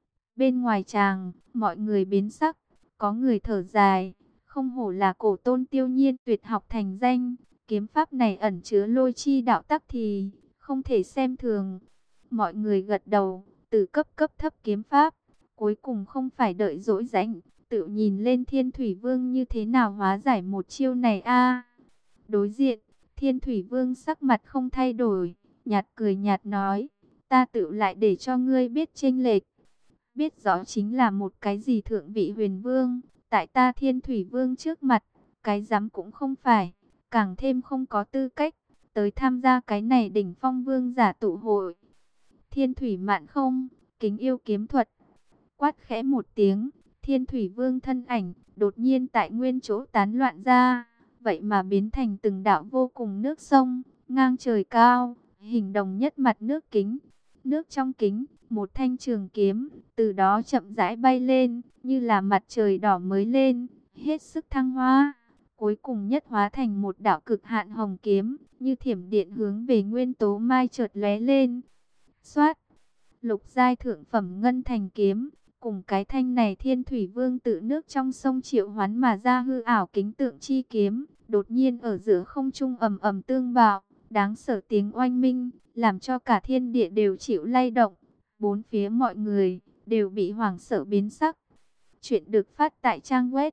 Bên ngoài tràng, mọi người biến sắc, có người thở dài, không hổ là cổ tôn Tiêu Nhiên tuyệt học thành danh, kiếm pháp này ẩn chứa lôi chi đạo tắc thì không thể xem thường. Mọi người gật đầu, từ cấp thấp kiếm pháp, cuối cùng không phải đợi dỗi rãnh, tự nhìn lên Thiên Thủy Vương như thế nào hóa giải một chiêu này a. Đối diện, Thiên Thủy Vương sắc mặt không thay đổi, nhạt cười nhạt nói, ta tự lại để cho ngươi biết chênh lệch. Biết rõ chính là một cái gì thượng vị huyền vương, tại ta Thiên Thủy Vương trước mặt, cái dám cũng không phải, càng thêm không có tư cách, tới tham gia cái này đỉnh phong vương giả tụ hội. Thiên Thủy Mạn Không, kính yêu kiếm thuật, quát khẽ một tiếng, Thiên Thủy Vương thân ảnh, đột nhiên tại nguyên chỗ tán loạn ra, vậy mà biến thành từng đạo vô cùng nước sông, ngang trời cao, hình đồng nhất mặt nước kính. Nước trong kính, một thanh trường kiếm, từ đó chậm rãi bay lên, như là mặt trời đỏ mới lên, hết sức thăng hoa. Cuối cùng nhất hóa thành một đạo cực hạn hồng kiếm, như thiểm điện hướng về Nguyên Tố Mai chợt lóe lên. Xoát, lục giai thượng phẩm Ngân Thành kiếm, cùng cái thanh này Thiên Thủy Vương tự nước trong sông triệu hoán mà ra hư ảo kính tượng chi kiếm, đột nhiên ở giữa không trung ầm ầm tương bạo, đáng sợ tiếng oanh minh, làm cho cả thiên địa đều chịu lay động. Bốn phía mọi người đều bị hoảng sợ biến sắc. Chuyện được phát tại trang web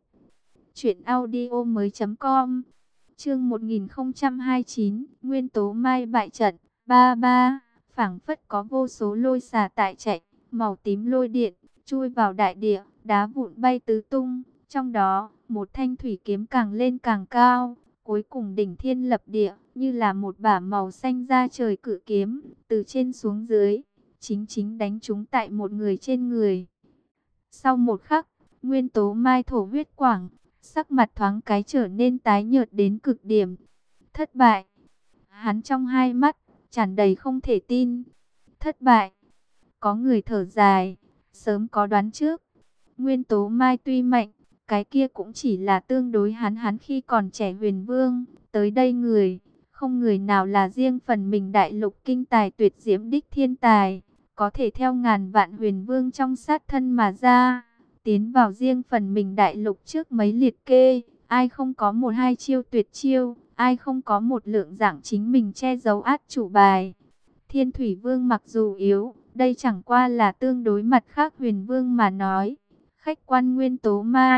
truyệnaudiomoi.com. Chương 1029, Nguyên Tố Mai bại trận. Ba, phảng phất có vô số lôi xà tại chạy, màu tím lôi điện chui vào đại địa, đá vụn bay tứ tung, trong đó, một thanh thủy kiếm càng lên càng cao, cuối cùng đỉnh thiên lập địa, như là một bả màu xanh da trời cự kiếm, từ trên xuống dưới, chính đánh trúng tại một người trên người. Sau một khắc, Nguyên Tố Mai thổ huyết quảng, sắc mặt thoáng cái trở nên tái nhợt đến cực điểm. Thất bại. Hắn trong hai mắt tràn đầy không thể tin. Thất bại. Có người thở dài, sớm có đoán trước. Nguyên Tố Mai tuy mạnh, cái kia cũng chỉ là tương đối hắn khi còn trẻ huyền vương, tới đây người, không người nào là riêng phần mình đại lục kinh tài tuyệt diễm đích thiên tài, có thể theo ngàn vạn huyền vương trong sát thân mà ra, tiến vào riêng phần mình đại lục trước mấy liệt kê, ai không có một hai chiêu tuyệt chiêu, ai không có một lượng dạng chính mình che giấu át chủ bài. Thiên Thủy Vương mặc dù yếu, đây chẳng qua là tương đối mặt khác huyền vương mà nói. Khách quan Nguyên Tố Mai,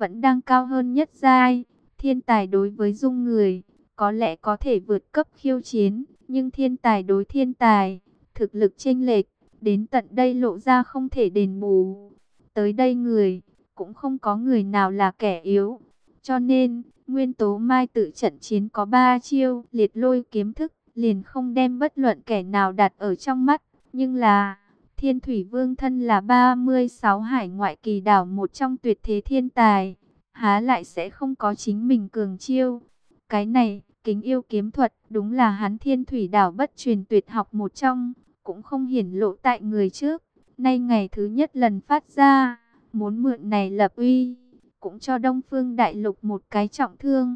vẫn đang cao hơn nhất giai. Thiên tài đối với dung người, có lẽ có thể vượt cấp khiêu chiến, nhưng thiên tài đối thiên tài, thực lực chênh lệch, đến tận đây lộ ra không thể đền bù. Tới đây người, cũng không có người nào là kẻ yếu. Cho nên, Nguyên Tố Mai tự trận chiến có 3 chiêu, liệt lôi kiếm thức, liền không đem bất luận kẻ nào đặt ở trong mắt. Nhưng là, Thiên Thủy Vương thân là 36 hải ngoại kỳ đảo một trong tuyệt thế thiên tài, há lại sẽ không có chính mình cường chiêu. Cái này, Kính Yêu kiếm thuật, đúng là hắn Thiên Thủy đảo bất truyền tuyệt học một trong, cũng không hiển lộ tại người trước. Nay ngày thứ nhất lần phát ra, muốn mượn này lập uy, cũng cho Đông Phương Đại Lục một cái trọng thương.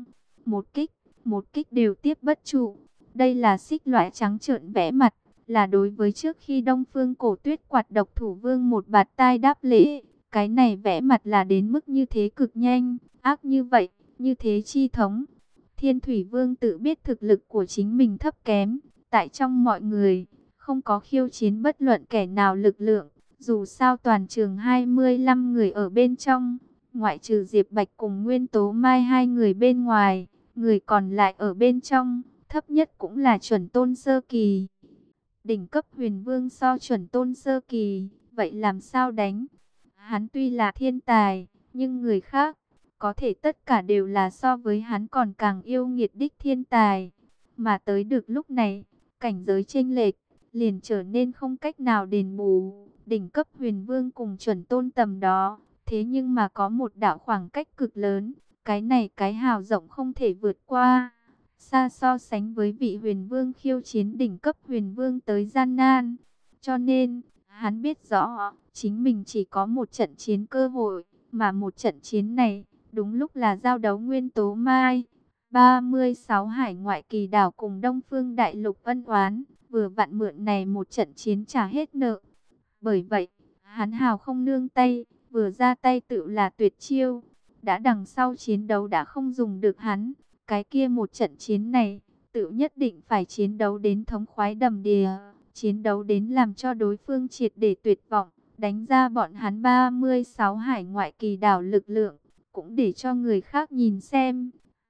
Một kích đều tiếp bất trụ. Đây là xích loại trắng trợn vẽ mặt, là đối với trước khi Đông Phương Cổ Tuyết quạt độc thủ vương một bạt tai đáp lễ. Cái này vẽ mặt là đến mức như thế cực nhanh, ác như vậy, như thế chi thống. Thiên Thủy Vương tự biết thực lực của chính mình thấp kém, tại trong mọi người, không có khiêu chiến bất luận kẻ nào lực lượng. Dù sao toàn trường 25 người ở bên trong, ngoại trừ Diệp Bạch cùng Nguyên Tố Mai 2 người bên ngoài, người còn lại ở bên trong, thấp nhất cũng là chuẩn tôn sơ kỳ. Đỉnh cấp huyền vương so chuẩn tôn sơ kỳ, vậy làm sao đánh? Hắn tuy là thiên tài, nhưng người khác, có thể tất cả đều là so với hắn còn càng yêu nghiệt đích thiên tài. Mà tới được lúc này, cảnh giới chênh lệch, liền trở nên không cách nào đền bù. Đỉnh cấp huyền vương cùng chuẩn tôn tầm đó, thế nhưng mà có một đạo khoảng cách cực lớn, cái này cái hào rộng không thể vượt qua. Xa so sánh với vị huyền vương khiêu chiến đỉnh cấp huyền vương tới gian nan. Cho nên, hắn biết rõ, chính mình chỉ có một trận chiến cơ hội, mà một trận chiến này, đúng lúc là giao đấu Nguyên Tố Mai. 36 hải ngoại kỳ đảo cùng Đông Phương Đại Lục ân oán, vừa vặn mượn này một trận chiến trả hết nợ. Bởi vậy, hắn hào không nương tay, vừa ra tay tự là tuyệt chiêu. Đã đằng sau chiến đấu đã không dùng được hắn, cái kia một trận chiến này, tự nhất định phải chiến đấu đến thống khoái đầm đìa, chiến đấu đến làm cho đối phương triệt để tuyệt vọng, đánh ra bọn hắn 36 hải ngoại kỳ đảo lực lượng, cũng để cho người khác nhìn xem.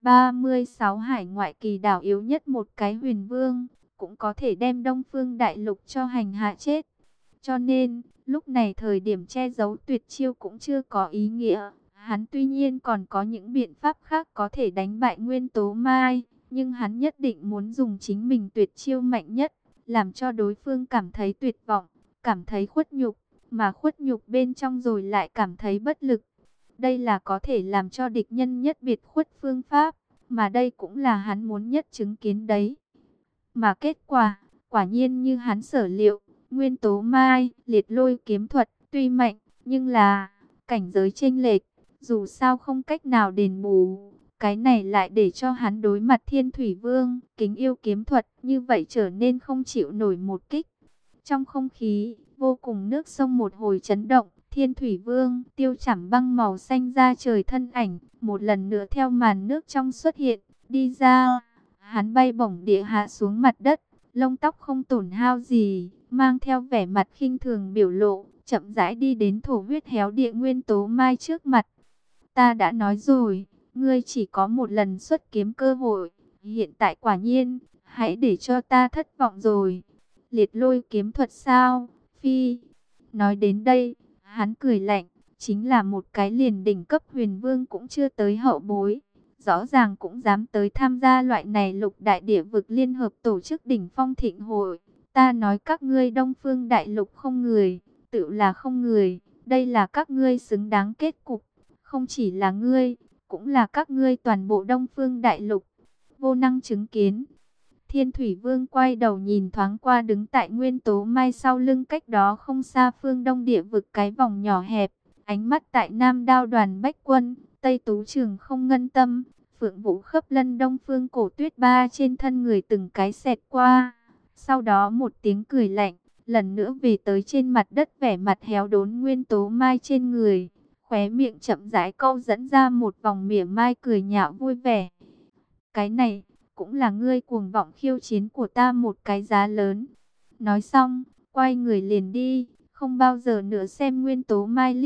36 hải ngoại kỳ đảo yếu nhất một cái huyền vương, cũng có thể đem Đông Phương Đại Lục cho hành hạ chết. Cho nên, lúc này thời điểm che giấu tuyệt chiêu cũng chưa có ý nghĩa. Hắn tuy nhiên còn có những biện pháp khác có thể đánh bại Nguyên Tố Mai, nhưng hắn nhất định muốn dùng chính mình tuyệt chiêu mạnh nhất, làm cho đối phương cảm thấy tuyệt vọng, cảm thấy khuất nhục, mà khuất nhục bên trong rồi lại cảm thấy bất lực. Đây là có thể làm cho địch nhân nhất biệt khuất phương pháp, mà đây cũng là hắn muốn nhất chứng kiến đấy. Mà kết quả, quả nhiên như hắn sở liệu, Nguyên Tố Mai, liệt lôi kiếm thuật, tuy mạnh, nhưng là cảnh giới chênh lệch, dù sao không cách nào đền bù. Cái này lại để cho hắn đối mặt Thiên Thủy Vương, Kính Yêu kiếm thuật, như vậy trở nên không chịu nổi một kích. Trong không khí, vô cùng nước sông một hồi chấn động, Thiên Thủy Vương, tiêu chảm băng màu xanh ra trời thân ảnh, một lần nữa theo màn nước trong xuất hiện, đi ra. Hắn bay bổng địa hạ xuống mặt đất, lông tóc không tổn hao gì, mang theo vẻ mặt khinh thường biểu lộ, chậm rãi đi đến thổ huyết héo địa Nguyên Tố Mai trước mặt. Ta đã nói rồi, ngươi chỉ có một lần xuất kiếm cơ hội, hiện tại quả nhiên, hãy để cho ta thất vọng rồi. Liệt lôi kiếm thuật sao? Phi. Nói đến đây, hắn cười lạnh, chính là một cái liền đỉnh cấp huyền vương cũng chưa tới hậu bối. Rõ ràng cũng dám tới tham gia loại này lục đại địa vực liên hợp tổ chức đỉnh phong thịnh hội. Ta nói các ngươi Đông Phương Đại Lục không người, tự là không người, đây là các ngươi xứng đáng kết cục. Không chỉ là ngươi, cũng là các ngươi toàn bộ Đông Phương Đại Lục. Vô năng chứng kiến. Thiên Thủy Vương quay đầu nhìn thoáng qua đứng tại Nguyên Tố Mai sau lưng cách đó không xa phương đông địa vực cái vòng nhỏ hẹp. Ánh mắt tại Nam Đao Đoàn Bách Quân, Tây Tú Trường không ngân tâm, Phượng Vũ Khấp Lân Đông Phương Cổ Tuyết ba trên thân người từng cái xẹt qua. Sau đó một tiếng cười lạnh, lần nữa về tới trên mặt đất vẻ mặt héo đốn Nguyên Tố Mai trên người. Khóe miệng chậm rãi câu dẫn ra một vòng mỉa mai cười nhạo vui vẻ. Cái này, cũng là ngươi cuồng vọng khiêu chiến của ta một cái giá lớn. Nói xong, quay người liền đi, không bao giờ nữa xem Nguyên Tố Mai liếc.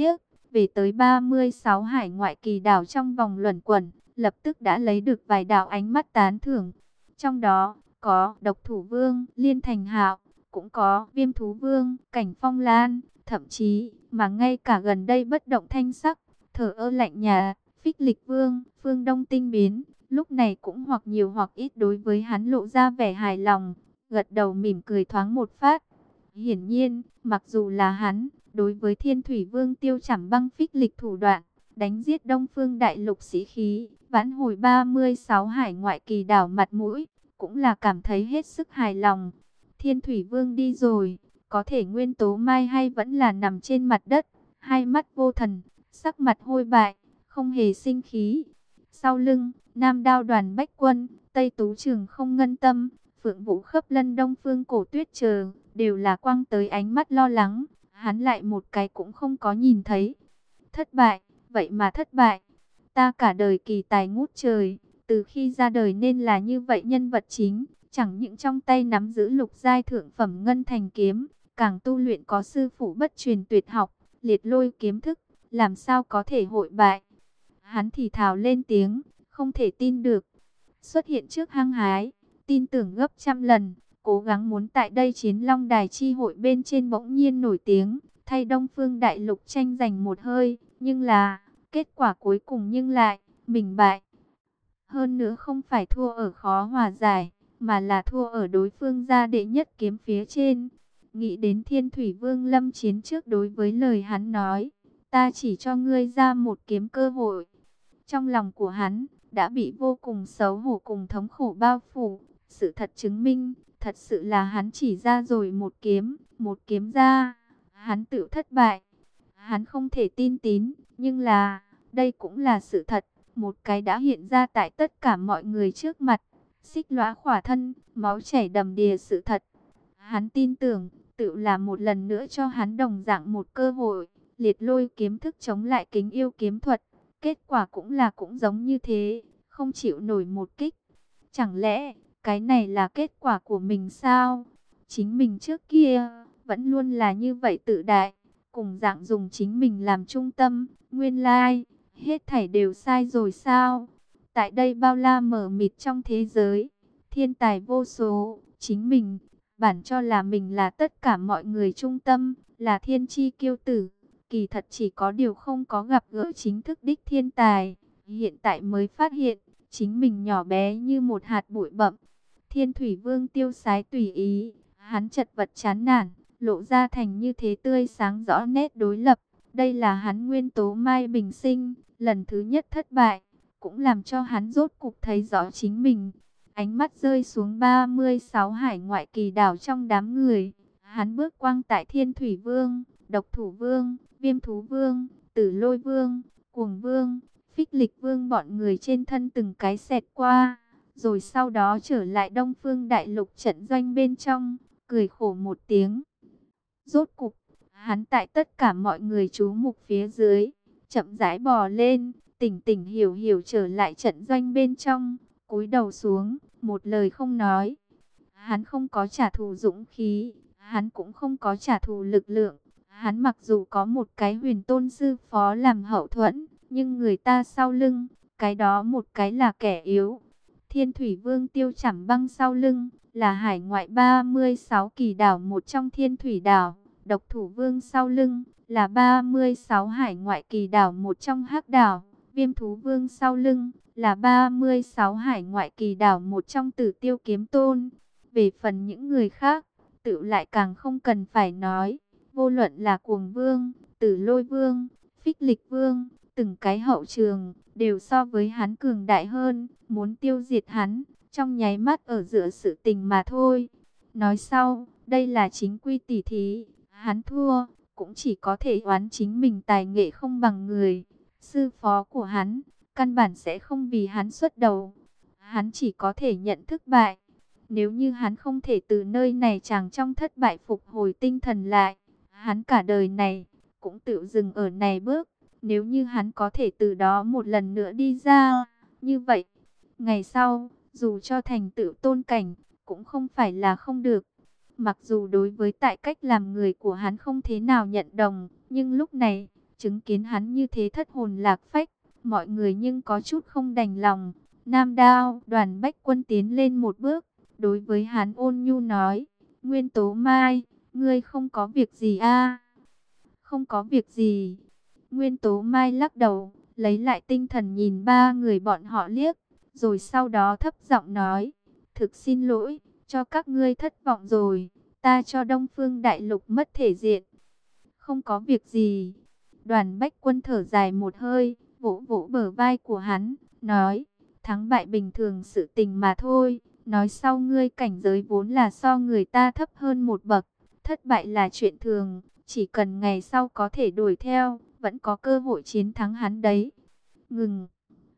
về tới 36 hải ngoại kỳ đảo trong vòng luẩn quẩn, lập tức đã lấy được vài đạo ánh mắt tán thưởng. Trong đó có Độc Thủ Vương Liên Thành Hạo, cũng có Viêm Thú Vương Cảnh Phong Lan, thậm chí mà ngay cả gần đây bất động thanh sắc, thờ ơ lạnh nhạt, Phích Lịch Vương Phương Đông Tinh Biến, lúc này cũng hoặc nhiều hoặc ít đối với hắn lộ ra vẻ hài lòng, gật đầu mỉm cười thoáng một phát. Hiển nhiên, mặc dù là hắn, đối với Thiên Thủy Vương Tiêu Trảm Băng Phích Lịch thủ đoạn, đánh giết Đông Phương Đại Lục sĩ khí, vãn hồi 36 hải ngoại kỳ đảo mặt mũi, cũng là cảm thấy hết sức hài lòng. Thiên Thủy Vương đi rồi, có thể Nguyên Tố Mai hay vẫn là nằm trên mặt đất, hai mắt vô thần, sắc mặt hôi bại, không hề sinh khí. Sau lưng, Nam Đao Đoàn Bách Quân, Tây Tú Trường Không Ngân Tâm, Phượng Vũ Khấp Lân Đông Phương Cổ Tuyết chờ, đều là quăng tới ánh mắt lo lắng, hắn lại một cái cũng không có nhìn thấy. Thất bại, vậy mà thất bại. Ta cả đời kỳ tài ngút trời, từ khi ra đời nên là như vậy nhân vật chính, chẳng những trong tay nắm giữ lục giai thượng phẩm ngân thành kiếm, càng tu luyện có sư phụ bất truyền tuyệt học, liệt lôi kiếm thức, làm sao có thể hội bại. Hắn thì thào lên tiếng, không thể tin được. Xuất hiện trước hăng hái, tin tưởng gấp trăm lần, cố gắng muốn tại đây Chiến Long Đài chi hội bên trên bỗng nhiên nổi tiếng, thay Đông Phương Đại Lục tranh giành một hơi, nhưng là, kết quả cuối cùng nhưng lại, mình bại. Hơn nữa không phải thua ở khó hòa giải, mà là thua ở đối phương gia đệ nhất kiếm phía trên. Nghĩ đến Thiên Thủy Vương lâm chiến trước đối với lời hắn nói, ta chỉ cho ngươi ra một kiếm cơ hội. Trong lòng của hắn, đã bị vô cùng xấu hổ cùng thống khổ bao phủ. Sự thật chứng minh, thật sự là hắn chỉ ra rồi một kiếm ra. Hắn tự thất bại. Hắn không thể tin tín, nhưng là, đây cũng là sự thật. Một cái đã hiện ra tại tất cả mọi người trước mặt. Xích lõa khỏa thân, máu chảy đầm đìa sự thật. Hắn tin tưởng, tự là một lần nữa cho hắn đồng dạng một cơ hội. Liệt lôi kiếm thức chống lại kính yêu kiếm thuật. Kết quả cũng giống như thế, không chịu nổi một kích. Chẳng lẽ, cái này là kết quả của mình sao? Chính mình trước kia, vẫn luôn là như vậy tự đại, cùng dạng dùng chính mình làm trung tâm, nguyên lai, hết thảy đều sai rồi sao? Tại đây bao la mở mịt trong thế giới, thiên tài vô số, chính mình, bản cho là mình là tất cả mọi người trung tâm, là thiên chi kiêu tử. Kỳ thật chỉ có điều không có gặp gỡ chính thức đích thiên tài, hiện tại mới phát hiện, chính mình nhỏ bé như một hạt bụi bặm. Thiên Thủy Vương tiêu sái tùy ý, hắn chật vật chán nản, lộ ra thành như thế tươi sáng rõ nét đối lập. Đây là hắn Nguyên Tố Mai bình sinh, lần thứ nhất thất bại, cũng làm cho hắn rốt cục thấy rõ chính mình. Ánh mắt rơi xuống 36 hải ngoại kỳ đảo trong đám người, hắn bước quang tại Thiên Thủy Vương, Độc Thủ Vương, Viêm Thú Vương, Tử Lôi Vương, Cuồng Vương, Phích Lịch Vương bọn người trên thân từng cái xẹt qua, rồi sau đó trở lại Đông Phương Đại Lục trận doanh bên trong, cười khổ một tiếng. Rốt cục, hắn tại tất cả mọi người chú mục phía dưới, chậm rãi bò lên, tỉnh tỉnh hiểu hiểu trở lại trận doanh bên trong, cúi đầu xuống, một lời không nói. Hắn không có trả thù dũng khí, hắn cũng không có trả thù lực lượng. Hắn mặc dù có một cái huyền tôn sư phó làm hậu thuẫn, nhưng người ta sau lưng, cái đó một cái là kẻ yếu. Thiên Thủy Vương Tiêu Trảm Băng sau lưng, là hải ngoại 36 kỳ đảo một trong Thiên Thủy đảo. Độc Thủ Vương sau lưng, là 36 hải ngoại kỳ đảo một trong Hắc đảo. Viêm Thú Vương sau lưng, là 36 hải ngoại kỳ đảo một trong Tử Tiêu Kiếm Tôn. Về phần những người khác, tự lại càng không cần phải nói. Vô luận là Cuồng Vương, Tử Lôi Vương, Phích Lịch Vương, từng cái hậu trường, đều so với hắn cường đại hơn, muốn tiêu diệt hắn, trong nháy mắt ở giữa sự tình mà thôi. Nói sau, đây là chính quy tỉ thí, hắn thua, cũng chỉ có thể oán chính mình tài nghệ không bằng người. Sư phó của hắn, căn bản sẽ không vì hắn xuất đầu, hắn chỉ có thể nhận thất bại. Nếu như hắn không thể từ nơi này chàng trong thất bại phục hồi tinh thần lại, hắn cả đời này cũng tự dừng ở này bước. Nếu như hắn có thể từ đó một lần nữa đi ra, như vậy, ngày sau, dù cho thành tựu tôn cảnh, cũng không phải là không được. Mặc dù đối với tại cách làm người của hắn không thế nào nhận đồng, nhưng lúc này, Chứng kiến hắn như thế thất hồn lạc phách, mọi người nhưng có chút không đành lòng. Nam Đao, Đoàn Bách Quân tiến lên một bước, đối với hắn ôn nhu nói, Nguyên Tố Mai, ngươi không có việc gì a? Không có việc gì. Nguyên Tố Mai lắc đầu, lấy lại tinh thần nhìn ba người bọn họ liếc, rồi sau đó thấp giọng nói, thực xin lỗi, cho các ngươi thất vọng rồi, ta cho Đông Phương Đại Lục mất thể diện. Không có việc gì. Đoàn Bách Quân thở dài một hơi, vỗ vỗ bờ vai của hắn, nói, thắng bại bình thường sự tình mà thôi. Nói sau ngươi cảnh giới vốn là so người ta thấp hơn một bậc, thất bại là chuyện thường, chỉ cần ngày sau có thể đuổi theo, vẫn có cơ hội chiến thắng hắn đấy. Ngừng.